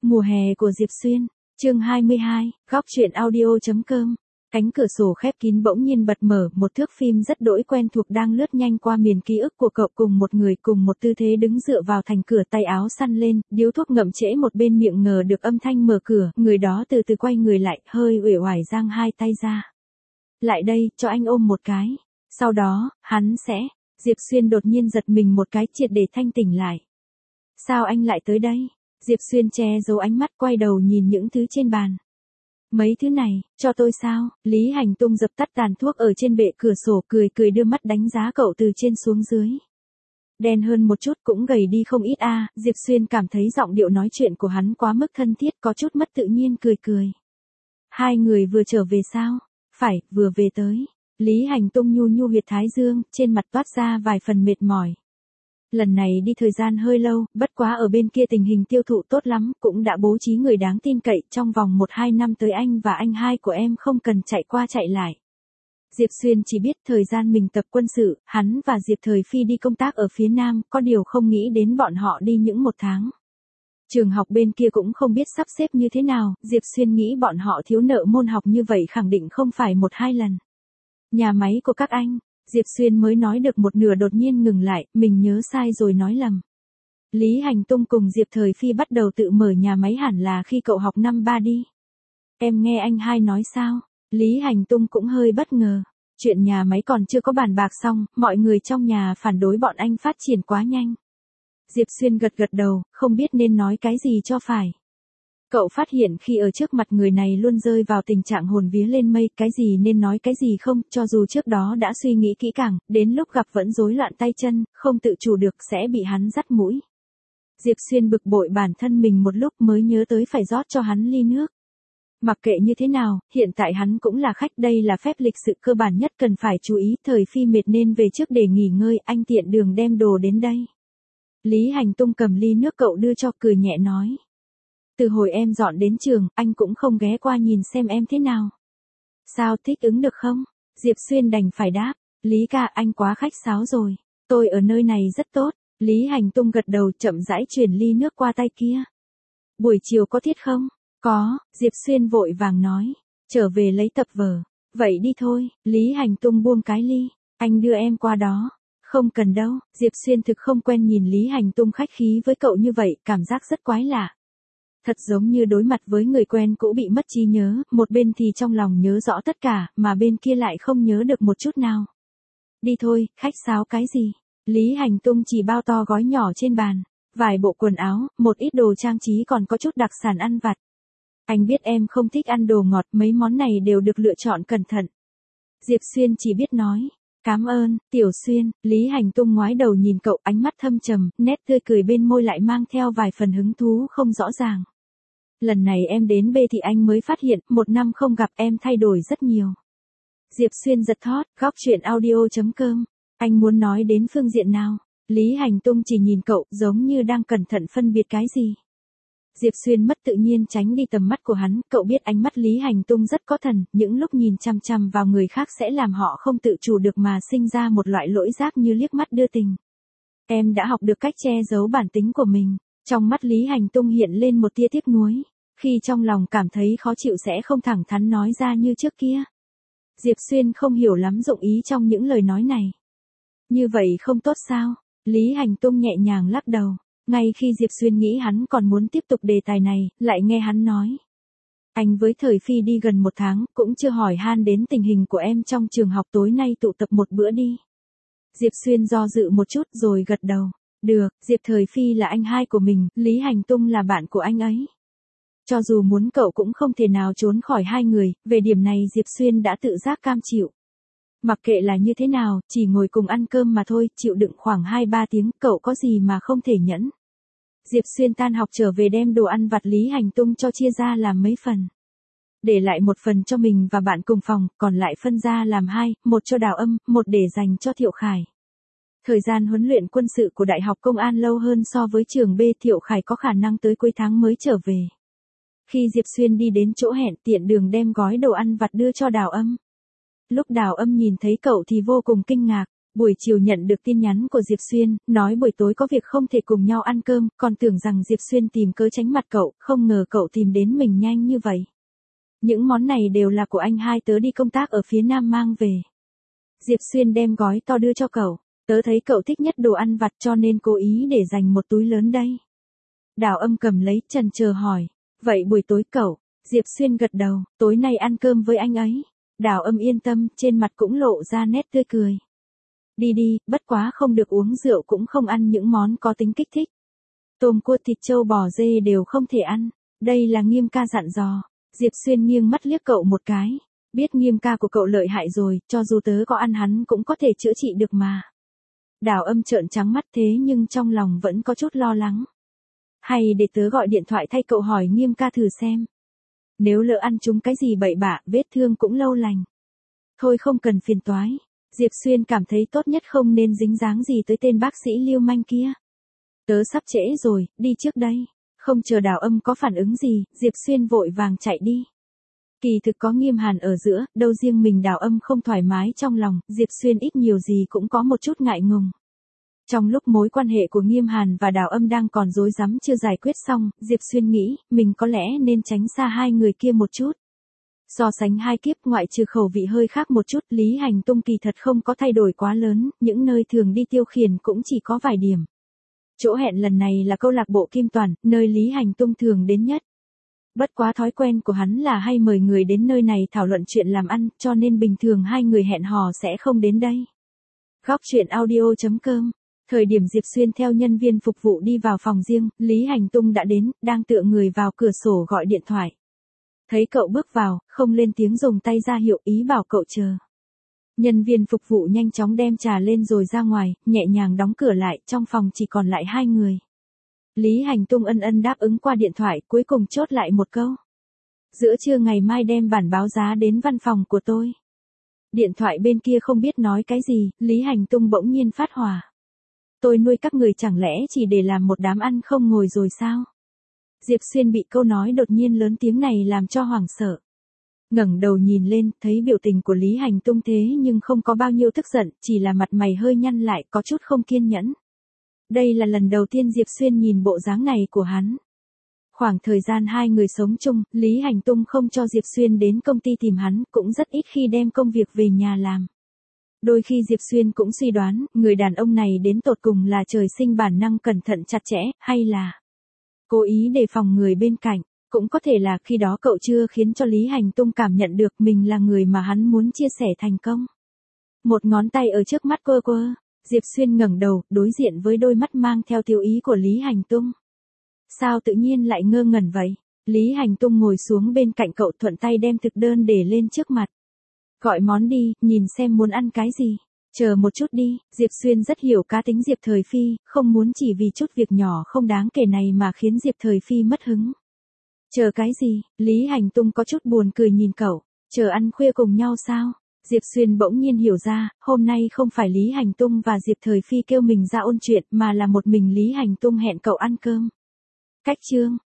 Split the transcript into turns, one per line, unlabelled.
Mùa hè của Diệp Xuyên, chương 22, góc truyện audio.com. Cánh cửa sổ khép kín bỗng nhiên bật mở, một thước phim rất đỗi quen thuộc đang lướt nhanh qua miền ký ức của cậu, cùng một người cùng một tư thế đứng dựa vào thành cửa, tay áo săn lên, điếu thuốc ngậm trễ một bên miệng, ngờ được âm thanh mở cửa, người đó từ từ quay người lại, hơi uể oải giang hai tay ra. Lại đây, cho anh ôm một cái. Sau đó, hắn sẽ... Diệp Xuyên đột nhiên giật mình một cái, triệt để thanh tỉnh lại. Sao anh lại tới đây? Diệp Xuyên che giấu ánh mắt, quay đầu nhìn những thứ trên bàn. Mấy thứ này, cho tôi sao? Lý Hành Tung dập tắt tàn thuốc ở trên bệ cửa sổ, cười cười đưa mắt đánh giá cậu từ trên xuống dưới. Đen hơn một chút, cũng gầy đi không ít a. Diệp Xuyên cảm thấy giọng điệu nói chuyện của hắn quá mức thân thiết, có chút mất tự nhiên, cười cười. Hai người vừa trở về sao? Phải, vừa về tới. Lý Hành Tung nhu nhu huyệt thái dương, trên mặt toát ra vài phần mệt mỏi. Lần này đi thời gian hơi lâu, bất quá ở bên kia tình hình tiêu thụ tốt lắm, cũng đã bố trí người đáng tin cậy, trong vòng 1-2 năm tới anh và anh hai của em không cần chạy qua chạy lại. Diệp Xuyên chỉ biết thời gian mình tập quân sự, hắn và Diệp Thời Phi đi công tác ở phía Nam, có điều không nghĩ đến bọn họ đi những 1 tháng. Trường học bên kia cũng không biết sắp xếp như thế nào, Diệp Xuyên nghĩ bọn họ thiếu nợ môn học như vậy khẳng định không phải 1-2 lần. Nhà máy của các anh. Diệp Xuyên mới nói được một nửa đột nhiên ngừng lại, mình nhớ sai rồi nói lầm. Lý Hành Tung cùng Diệp Thời Phi bắt đầu tự mở nhà máy hẳn là khi cậu học năm 3 đi. Em nghe anh hai nói sao? Lý Hành Tung cũng hơi bất ngờ. Chuyện nhà máy còn chưa có bàn bạc xong, mọi người trong nhà phản đối bọn anh phát triển quá nhanh. Diệp Xuyên gật gật đầu, không biết nên nói cái gì cho phải. Cậu phát hiện khi ở trước mặt người này luôn rơi vào tình trạng hồn vía lên mây, cái gì nên nói cái gì không, cho dù trước đó đã suy nghĩ kỹ càng, đến lúc gặp vẫn rối loạn tay chân, không tự chủ được sẽ bị hắn dắt mũi. Diệp Xuyên bực bội bản thân mình một lúc mới nhớ tới phải rót cho hắn ly nước. Mặc kệ như thế nào, hiện tại hắn cũng là khách, đây là phép lịch sự cơ bản nhất cần phải chú ý. Thời Phi mệt nên về trước để nghỉ ngơi, anh tiện đường đem đồ đến đây. Lý Hành Tung cầm ly nước cậu đưa cho, cười nhẹ nói. Từ hồi em dọn đến trường, anh cũng không ghé qua nhìn xem em thế nào. Sao, thích ứng được không? Diệp Xuyên đành phải đáp. Lý ca, anh quá khách sáo rồi. Tôi ở nơi này rất tốt. Lý Hành Tung gật đầu, chậm rãi chuyển ly nước qua tay kia. Buổi chiều có tiết không? Có, Diệp Xuyên vội vàng nói. Trở về lấy tập vở. Vậy đi thôi. Lý Hành Tung buông cái ly. Anh đưa em qua đó. Không cần đâu. Diệp Xuyên thực không quen nhìn Lý Hành Tung khách khí với cậu như vậy, cảm giác rất quái lạ. Thật giống như đối mặt với người quen cũ bị mất trí nhớ, một bên thì trong lòng nhớ rõ tất cả, mà bên kia lại không nhớ được một chút nào. Đi thôi, khách sáo cái gì? Lý Hành Tung chỉ bao to gói nhỏ trên bàn, vài bộ quần áo, một ít đồ trang trí, còn có chút đặc sản ăn vặt. Anh biết em không thích ăn đồ ngọt, mấy món này đều được lựa chọn cẩn thận. Diệp Xuyên chỉ biết nói. Cảm ơn, Tiểu Xuyên. Lý Hành Tung ngoái đầu nhìn cậu, ánh mắt thâm trầm, nét tươi cười bên môi lại mang theo vài phần hứng thú không rõ ràng. Lần này em đến B thì anh mới phát hiện, 1 năm không gặp em thay đổi rất nhiều. Diệp Xuyên giật thót, góc truyện audio.com. Anh muốn nói đến phương diện nào? Lý Hành Tung chỉ nhìn cậu, giống như đang cẩn thận phân biệt cái gì. Diệp Xuyên mất tự nhiên tránh đi tầm mắt của hắn, cậu biết ánh mắt Lý Hành Tung rất có thần, những lúc nhìn chằm chằm vào người khác sẽ làm họ không tự chủ được mà sinh ra một loại lỗi giác như liếc mắt đưa tình. Em đã học được cách che giấu bản tính của mình. Trong mắt Lý Hành Tung hiện lên một tia tiếc nuối, khi trong lòng cảm thấy khó chịu sẽ không thẳng thắn nói ra như trước kia. Diệp Xuyên không hiểu lắm dụng ý trong những lời nói này. Như vậy không tốt sao? Lý Hành Tung nhẹ nhàng lắc đầu. Ngay khi Diệp Xuyên nghĩ hắn còn muốn tiếp tục đề tài này, lại nghe hắn nói. Anh với Thời Phi đi gần 1 tháng, cũng chưa hỏi han đến tình hình của em trong trường học, tối nay tụ tập một bữa đi. Diệp Xuyên do dự một chút rồi gật đầu. Được, Diệp Thời Phi là anh hai của mình, Lý Hành Tung là bạn của anh ấy. Cho dù muốn cậu cũng không thể nào trốn khỏi hai người, về điểm này Diệp Xuyên đã tự giác cam chịu. Mặc kệ là như thế nào, chỉ ngồi cùng ăn cơm mà thôi, chịu đựng khoảng 2-3 tiếng, cậu có gì mà không thể nhẫn. Diệp Xuyên tan học trở về đem đồ ăn vặt Lý Hành Tung cho chia ra làm mấy phần. Để lại một phần cho mình và bạn cùng phòng, còn lại phân ra làm 2, một cho Đào Âm, một để dành cho Thiệu Khải. Thời gian huấn luyện quân sự của Đại học Công an lâu hơn so với trường B, Thiệu Khải có khả năng tới cuối tháng mới trở về. Khi Diệp Xuyên đi đến chỗ hẹn, tiện đường đem gói đồ ăn vặt đưa cho Đào Âm. Lúc Đào Âm nhìn thấy cậu thì vô cùng kinh ngạc. Buổi chiều nhận được tin nhắn của Diệp Xuyên, nói buổi tối có việc không thể cùng nhau ăn cơm, còn tưởng rằng Diệp Xuyên tìm cớ tránh mặt cậu, không ngờ cậu tìm đến mình nhanh như vậy. Những món này đều là của anh hai tớ đi công tác ở phía Nam mang về. Diệp Xuyên đem gói to đưa cho cậu, tớ thấy cậu thích nhất đồ ăn vặt cho nên cố ý để dành một túi lớn đây. Đào Âm cầm lấy, chần chờ hỏi, vậy buổi tối cậu? Diệp Xuyên gật đầu, tối nay ăn cơm với anh ấy. Đào Âm yên tâm, trên mặt cũng lộ ra nét tươi cười. Đi đi, bất quá không được uống rượu cũng không ăn những món có tính kích thích. Tôm cua thịt trâu bò dê đều không thể ăn, đây là Nghiêm ca dặn dò. Diệp Xuyên nghiêng mắt liếc cậu một cái, biết Nghiêm ca của cậu lợi hại rồi, cho dù tớ có ăn hắn cũng có thể chữa trị được mà. Đào Âm trợn trắng mắt thế nhưng trong lòng vẫn có chút lo lắng. Hay để tớ gọi điện thoại thay cậu hỏi Nghiêm ca thử xem. Nếu lỡ ăn trúng cái gì bậy bạ, vết thương cũng lâu lành. Thôi không cần phiền toái. Diệp Xuyên cảm thấy tốt nhất không nên dính dáng gì tới tên bác sĩ lưu manh kia. Tớ sắp trễ rồi, đi trước đây. Không chờ Đào Âm có phản ứng gì, Diệp Xuyên vội vàng chạy đi. Kỳ thực có Nghiêm Hàn ở giữa, đâu riêng mình Đào Âm không thoải mái trong lòng, Diệp Xuyên ít nhiều gì cũng có một chút ngại ngùng. Trong lúc mối quan hệ của Nghiêm Hàn và Đào Âm đang còn rối rắm chưa giải quyết xong, Diệp Xuyên nghĩ, mình có lẽ nên tránh xa hai người kia một chút. So sánh hai kiếp ngoại trừ khẩu vị hơi khác một chút, Lý Hành Tung kỳ thật không có thay đổi quá lớn, những nơi thường đi tiêu khiển cũng chỉ có vài điểm. Chỗ hẹn lần này là câu lạc bộ Kim Toàn, nơi Lý Hành Tung thường đến nhất. Bất quá thói quen của hắn là hay mời người đến nơi này thảo luận chuyện làm ăn, cho nên bình thường hai người hẹn hò sẽ không đến đây. Góc truyện audio.com. Thời điểm Diệp Xuyên theo nhân viên phục vụ đi vào phòng riêng, Lý Hành Tung đã đến, đang tựa người vào cửa sổ gọi điện thoại. Thấy cậu bước vào, không lên tiếng dùng tay ra hiệu ý bảo cậu chờ. Nhân viên phục vụ nhanh chóng đem trà lên rồi ra ngoài, nhẹ nhàng đóng cửa lại, trong phòng chỉ còn lại hai người. Lý Hành Tung ân ân đáp ứng qua điện thoại, cuối cùng chốt lại một câu. Giữa trưa ngày mai đem bản báo giá đến văn phòng của tôi. Điện thoại bên kia không biết nói cái gì, Lý Hành Tung bỗng nhiên phát hỏa. Tôi nuôi các người chẳng lẽ chỉ để làm một đám ăn không ngồi rồi sao? Diệp Xuyên bị câu nói đột nhiên lớn tiếng này làm cho hoảng sợ. Ngẩng đầu nhìn lên, thấy biểu tình của Lý Hành Tung thế nhưng không có bao nhiêu tức giận, chỉ là mặt mày hơi nhăn lại, có chút không kiên nhẫn. Đây là lần đầu tiên Diệp Xuyên nhìn bộ dáng này của hắn. Khoảng thời gian hai người sống chung, Lý Hành Tung không cho Diệp Xuyên đến công ty tìm hắn, cũng rất ít khi đem công việc về nhà làm. Đôi khi Diệp Xuyên cũng suy đoán, người đàn ông này đến tột cùng là trời sinh bản năng cẩn thận chặt chẽ, hay là cố ý đề phòng người bên cạnh. Cũng có thể là khi đó cậu chưa khiến cho Lý Hành Tung cảm nhận được mình là người mà hắn muốn chia sẻ thành công. Một ngón tay ở trước mắt quơ quơ, Diệp Xuyên ngẩng đầu, đối diện với đôi mắt mang theo tiêu ý của Lý Hành Tung. Sao tự nhiên lại ngơ ngẩn vậy? Lý Hành Tung ngồi xuống bên cạnh cậu, thuận tay đem thực đơn để lên trước mặt. Gọi món đi, nhìn xem muốn ăn cái gì. Chờ một chút đi, Diệp Xuyên rất hiểu cá tính Diệp Thời Phi, không muốn chỉ vì chút việc nhỏ không đáng kể này mà khiến Diệp Thời Phi mất hứng. Chờ cái gì? Lý Hành Tung có chút buồn cười nhìn cậu, chờ ăn khuya cùng nhau sao? Diệp Xuyên bỗng nhiên hiểu ra, hôm nay không phải Lý Hành Tung và Diệp Thời Phi kêu mình ra ôn chuyện mà là một mình Lý Hành Tung hẹn cậu ăn cơm. Cách chương.